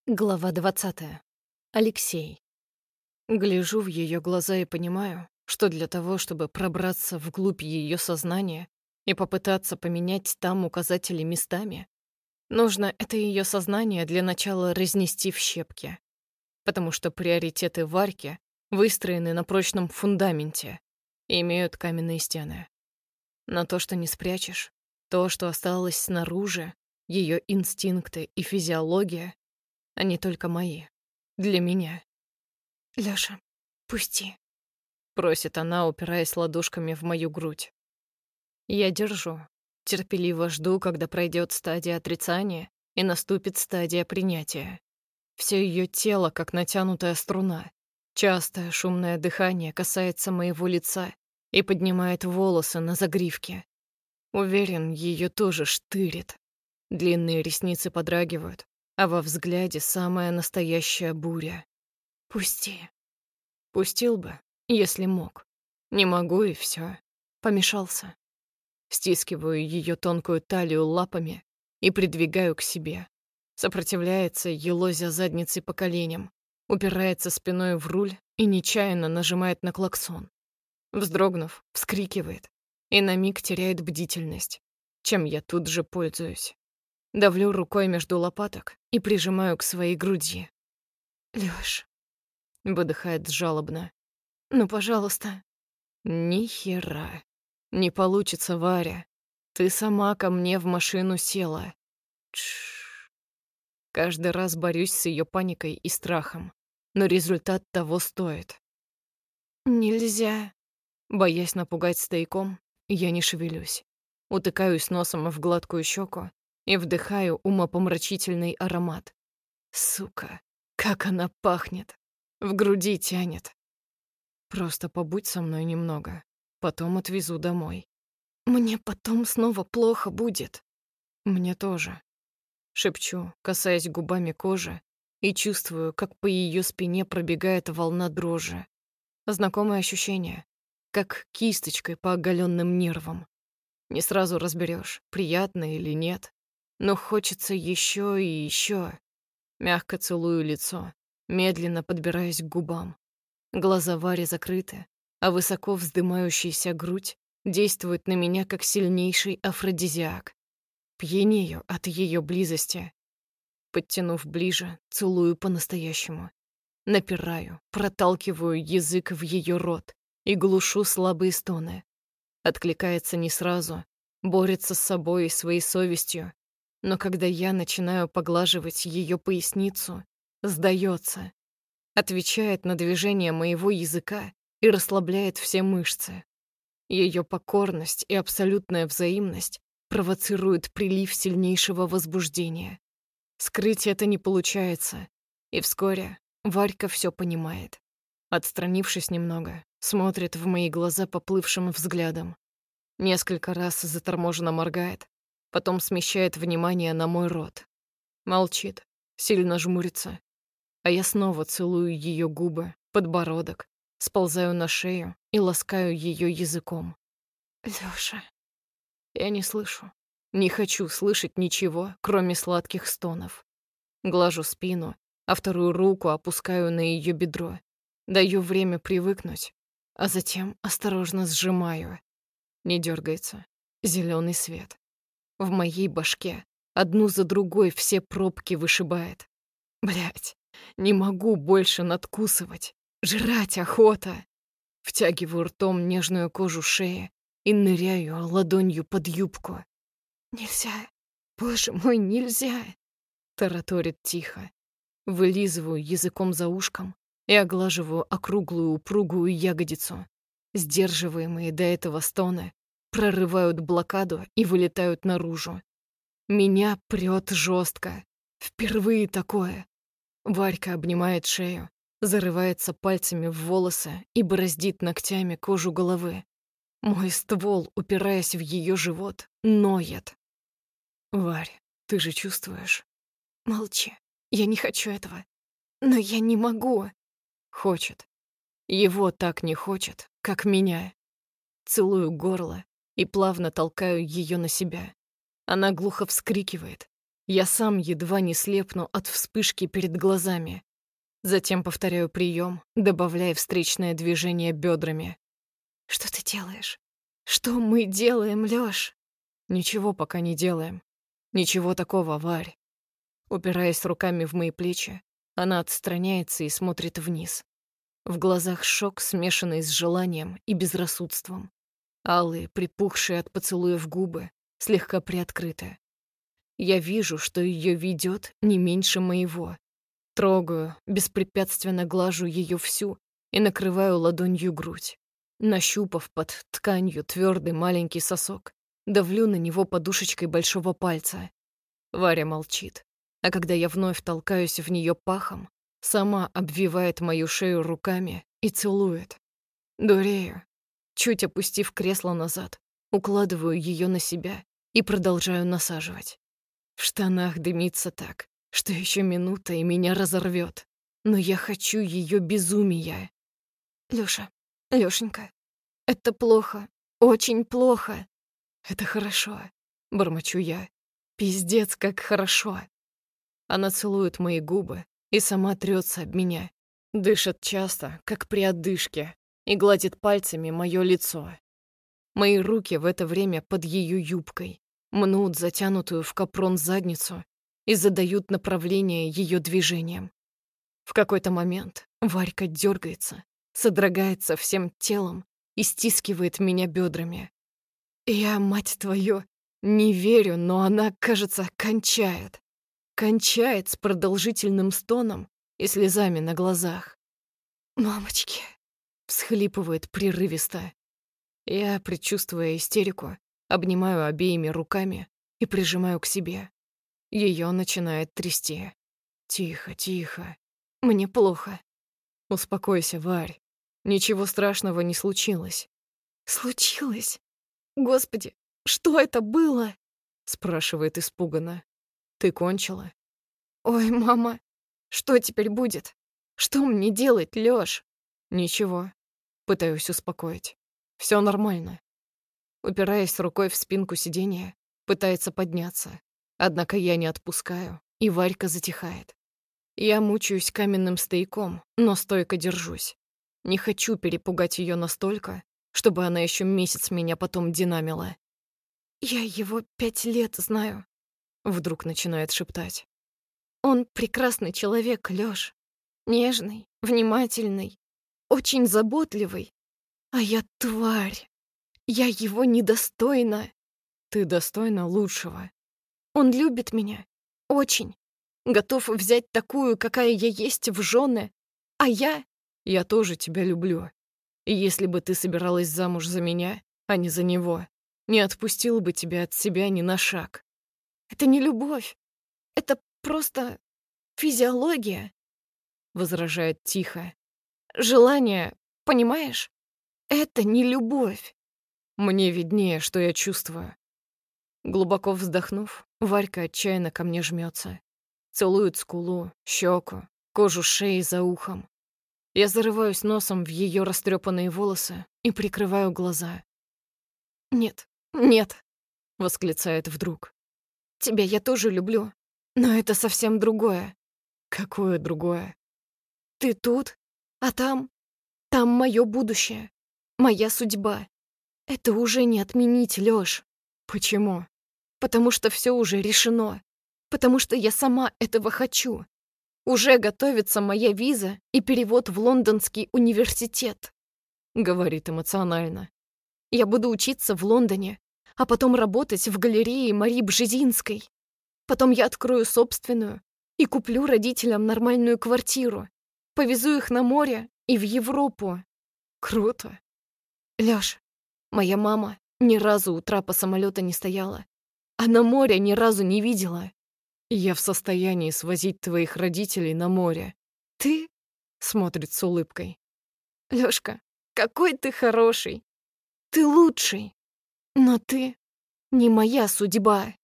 Глава 20. Алексей. Гляжу в ее глаза и понимаю, что для того, чтобы пробраться вглубь ее сознания и попытаться поменять там указатели местами, нужно это ее сознание для начала разнести в щепки, потому что приоритеты Варьки выстроены на прочном фундаменте и имеют каменные стены. Но то, что не спрячешь, то, что осталось снаружи, ее инстинкты и физиология, они только мои. Для меня. «Лёша, пусти», — просит она, упираясь ладошками в мою грудь. Я держу. Терпеливо жду, когда пройдет стадия отрицания и наступит стадия принятия. Все ее тело, как натянутая струна. Частое шумное дыхание касается моего лица и поднимает волосы на загривке. Уверен, ее тоже штырит. Длинные ресницы подрагивают, а во взгляде самая настоящая буря. пусти. Пустил бы, если мог. Не могу, и все. Помешался. Стискиваю ее тонкую талию лапами и придвигаю к себе. Сопротивляется, елозя задницей по коленям, упирается спиной в руль и нечаянно нажимает на клаксон. Вздрогнув, вскрикивает и на миг теряет бдительность, чем я тут же пользуюсь. Давлю рукой между лопаток и прижимаю к своей груди. «Лёш, — выдыхает жалобно. ну, пожалуйста». Ни хера. Не получится, Варя. Ты сама ко мне в машину села. Тш. Каждый раз борюсь с ее паникой и страхом, но результат того стоит. «Нельзя». Боясь напугать стояком, я не шевелюсь. Утыкаюсь носом в гладкую щеку и вдыхаю умопомрачительный аромат. Сука, как она пахнет. В груди тянет. Просто побудь со мной немного. Потом отвезу домой. «Мне потом снова плохо будет». Мне тоже. Шепчу, касаясь губами кожи, и чувствую, как по ее спине пробегает волна дрожи. Знакомое ощущение, как кисточкой по оголенным нервам. Не сразу разберешь, приятно или нет, но хочется еще и еще. Мягко целую лицо, медленно подбираясь к губам. Глаза Вари закрыты, а высоко вздымающаяся грудь действует на меня как сильнейший афродизиак. Пьянею от ее близости. Подтянув ближе, целую по-настоящему. Напираю, проталкиваю язык в ее рот и глушу слабые стоны. Откликается не сразу, борется с собой и своей совестью, но когда я начинаю поглаживать ее поясницу, сдается, отвечает на движение моего языка и расслабляет все мышцы. Ее покорность и абсолютная взаимность провоцируют прилив сильнейшего возбуждения. Скрыть это не получается, и вскоре Варька все понимает. Отстранившись немного, смотрит в мои глаза поплывшим взглядом. Несколько раз заторможенно моргает, потом смещает внимание на мой рот. Молчит, сильно жмурится, а я снова целую ее губы, подбородок, сползаю на шею и ласкаю ее языком. «Лёша». Я не слышу. Не хочу слышать ничего, кроме сладких стонов. Глажу спину, а вторую руку опускаю на ее бедро. Даю время привыкнуть, а затем осторожно сжимаю. Не дергается. Зеленый свет. В моей башке одну за другой все пробки вышибает. Блять, не могу больше надкусывать. Жрать охота. Втягиваю ртом нежную кожу шеи и ныряю ладонью под юбку. «Нельзя. Боже мой, нельзя». Тараторит тихо. Вылизываю языком за ушком и оглаживаю округлую упругую ягодицу. Сдерживаемые до этого стоны прорывают блокаду и вылетают наружу. Меня прёт жестко. Впервые такое. Варька обнимает шею, зарывается пальцами в волосы и бороздит ногтями кожу головы. Мой ствол, упираясь в ее живот, ноет. «Варь, ты же чувствуешь?» «Молчи. Я не хочу этого. Но я не могу». Хочет. Его так не хочет, как меня. Целую горло и плавно толкаю ее на себя. Она глухо вскрикивает. Я сам едва не слепну от вспышки перед глазами. Затем повторяю прием, добавляя встречное движение бедрами. Что ты делаешь? Что мы делаем, Лёш? Ничего пока не делаем. Ничего такого, Варь. Упираясь руками в мои плечи, она отстраняется и смотрит вниз. В глазах шок, смешанный с желанием и безрассудством. Алые, припухшие от поцелуев губы, слегка приоткрыты. Я вижу, что ее ведет не меньше моего. Трогаю, беспрепятственно глажу ее всю и накрываю ладонью грудь. Нащупав под тканью твердый маленький сосок, давлю на него подушечкой большого пальца. Варя молчит, а когда я вновь толкаюсь в нее пахом, сама обвивает мою шею руками и целует. Дурею. Чуть опустив кресло назад, укладываю ее на себя и продолжаю насаживать. В штанах дымится так, что еще минута и меня разорвет. Но я хочу ее безумия. Лёша, Лёшенька, это плохо, очень плохо. Это хорошо, бормочу я. Пиздец, как хорошо. Она целует мои губы и сама трется об меня. Дышит часто, как при отдышке, и гладит пальцами мое лицо. Мои руки в это время под ее юбкой мнут затянутую в капрон задницу и задают направление ее движениям. В какой-то момент Варька дергается, содрогается всем телом и стискивает меня бедрами. Я, мать твою, не верю, но она, кажется, кончает. Кончает с продолжительным стоном и слезами на глазах. «Мамочки!» — всхлипывает прерывисто. Я, предчувствуя истерику, обнимаю обеими руками и прижимаю к себе. Ее начинает трясти. Тихо, тихо. Мне плохо. Успокойся, Варь. Ничего страшного не случилось. «Случилось? Господи, что это было?» — спрашивает испуганно. Ты кончила? «Ой, мама, что теперь будет? Что мне делать, Лёш?» Ничего. Пытаюсь успокоить. Все нормально. Упираясь рукой в спинку сиденья, пытается подняться. Однако я не отпускаю, и Варька затихает. Я мучаюсь каменным стояком, но стойко держусь. Не хочу перепугать ее настолько, чтобы она еще месяц меня потом динамила. «Я его 5 лет знаю», — вдруг начинает шептать. «Он прекрасный человек, Лёш. Нежный, внимательный, очень заботливый. А я тварь. Я его недостойна». Ты достойна лучшего. Он любит меня. Очень. Готов взять такую, какая я есть, в жены. А я... Я тоже тебя люблю. И если бы ты собиралась замуж за меня, а не за него, не отпустил бы тебя от себя ни на шаг. Это не любовь. Это просто физиология, Возражает тихо. желание, понимаешь? Это не любовь. Мне виднее, что я чувствую. Глубоко вздохнув, Варька отчаянно ко мне жмется. Целует скулу, щеку, кожу шеи за ухом. Я зарываюсь носом в ее растрепанные волосы и прикрываю глаза. «Нет, нет», — восклицает вдруг. «тебя я тоже люблю, но это совсем другое. Какое другое? Ты тут, а там мое будущее, моя судьба. Это уже не отменить, Лёш. Почему? Потому что все уже решено. Потому что я сама этого хочу. Уже готовится моя виза и перевод в Лондонский университет», — говорит эмоционально. «Я буду учиться в Лондоне, а потом работать в галерее Марии Бжезинской. Потом я открою собственную и куплю родителям нормальную квартиру. Повезу их на море и в Европу». Круто. Лёш, моя мама ни разу у трапа самолета не стояла, а на море ни разу не видела. Я в состоянии свозить твоих родителей на море. Ты? Смотрит с улыбкой. Лёшка, какой ты хороший. Ты лучший. Но ты не моя судьба.